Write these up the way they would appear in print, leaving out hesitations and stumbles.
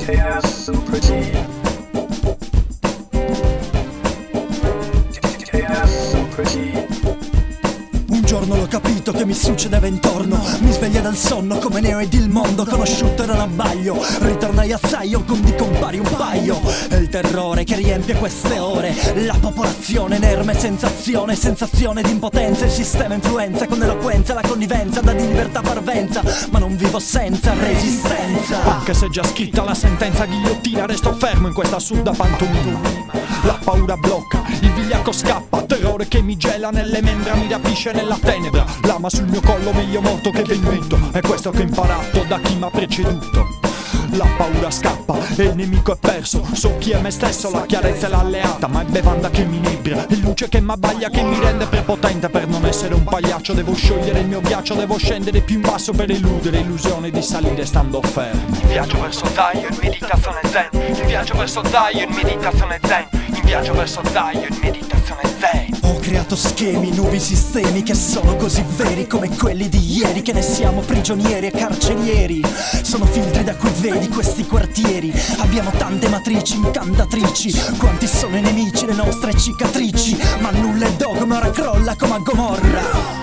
Un giorno l'ho capito che mi succedeva intorno. Mi sveglia dal sonno come Neo ed il mondo. Conosciuto era un abbaglio. Ritornai a Zion con di compari un paio. È il terrore che riempie queste ore. La popolazione inerme, sensazione. Sensazione di impotenza. Il sistema influenza con eloquenza. La connivenza da di libertà parvenza. Ma non vivo senza resistenza. Anche se già scritta la sentenza ghigliottina, resto fermo in questa assurda pantomima. La paura blocca, il vigliacco scappa. Terrore che mi gela nelle membra, mi rapisce nella tenebra. Lama sul mio collo, meglio morto che venuto. È questo che ho imparato da chi m'ha preceduto. La paura scappa e il nemico è perso. So chi è me stesso, la chiarezza è l'alleata. Ma è bevanda che mi inebria, è luce che m'abbaglia, che mi rende prepotente. Per non essere un pagliaccio devo sciogliere il mio ghiaccio. Devo scendere più in basso per eludere illusione di salire stando fermo. In viaggio verso Zion, meditazione zen. In viaggio verso Zion, meditazione zen. In viaggio verso Zion, meditazione zen. Ho creato schemi, nuovi sistemi che sono così veri come quelli di ieri. Che ne siamo prigionieri e carcerieri. Sono filtri da cui vedi questi quartieri. Abbiamo tante matrici incantatrici. Quanti sono i nemici, le nostre cicatrici. Ma nulla è dogma, ora crolla come a Gomorra.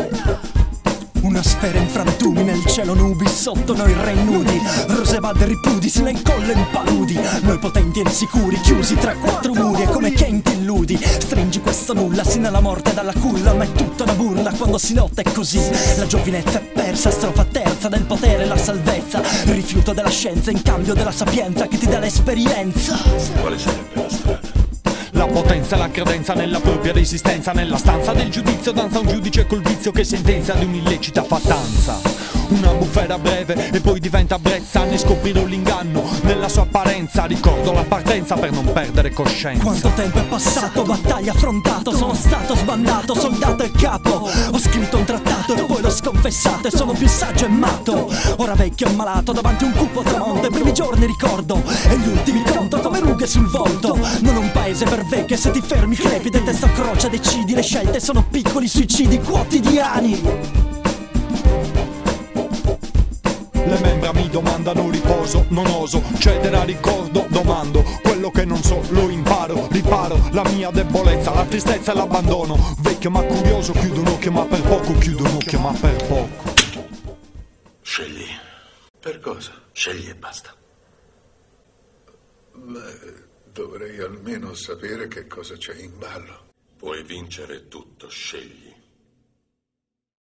Una sfera in frantumi, nel cielo nubi, sotto noi re nudi. Rosebud ripudi, si la incolla in paludi. Noi potenti e insicuri, chiusi tra quattro muri. E come che ti illudi, stringi questo nulla sino alla morte dalla culla. Ma è tutta una burla quando si lotta è così. La giovinezza è persa, strofa terza del potere la salvezza. Rifiuto della scienza in cambio della sapienza che ti dà l'esperienza. Quale sarebbe la strada? La potenza e la credenza nella propria resistenza. Nella stanza del giudizio danza un giudice col vizio che sentenzia ad un'illecita fattanza. Una bufera breve e poi diventa brezza. Ne scoprirò l'inganno nella sua apparenza. Ricordo la partenza per non perdere coscienza. Quanto tempo è passato, battaglia affrontato. Sono stato sbandato, soldato e capo. Ho scritto un trattato e poi l'ho sconfessato. E sono più saggio e matto. Ora vecchio e malato davanti a un cupo tramonto. I primi giorni ricordo e gli ultimi conto come rughe sul volto. Non un paese per vecchie, se ti fermi crepi del testa a croce. Decidi, le scelte sono piccoli suicidi quotidiani. Le membra mi domandano riposo, non oso cedere a ricordo, domando quello che non so, lo imparo, riparo la mia debolezza, la tristezza e l'abbandono. Vecchio ma curioso, chiudo un occhio ma per poco, chiudo un occhio ma per poco. Scegli. Per cosa? Scegli e basta. Beh, dovrei almeno sapere che cosa c'è in ballo. Puoi vincere tutto, scegli.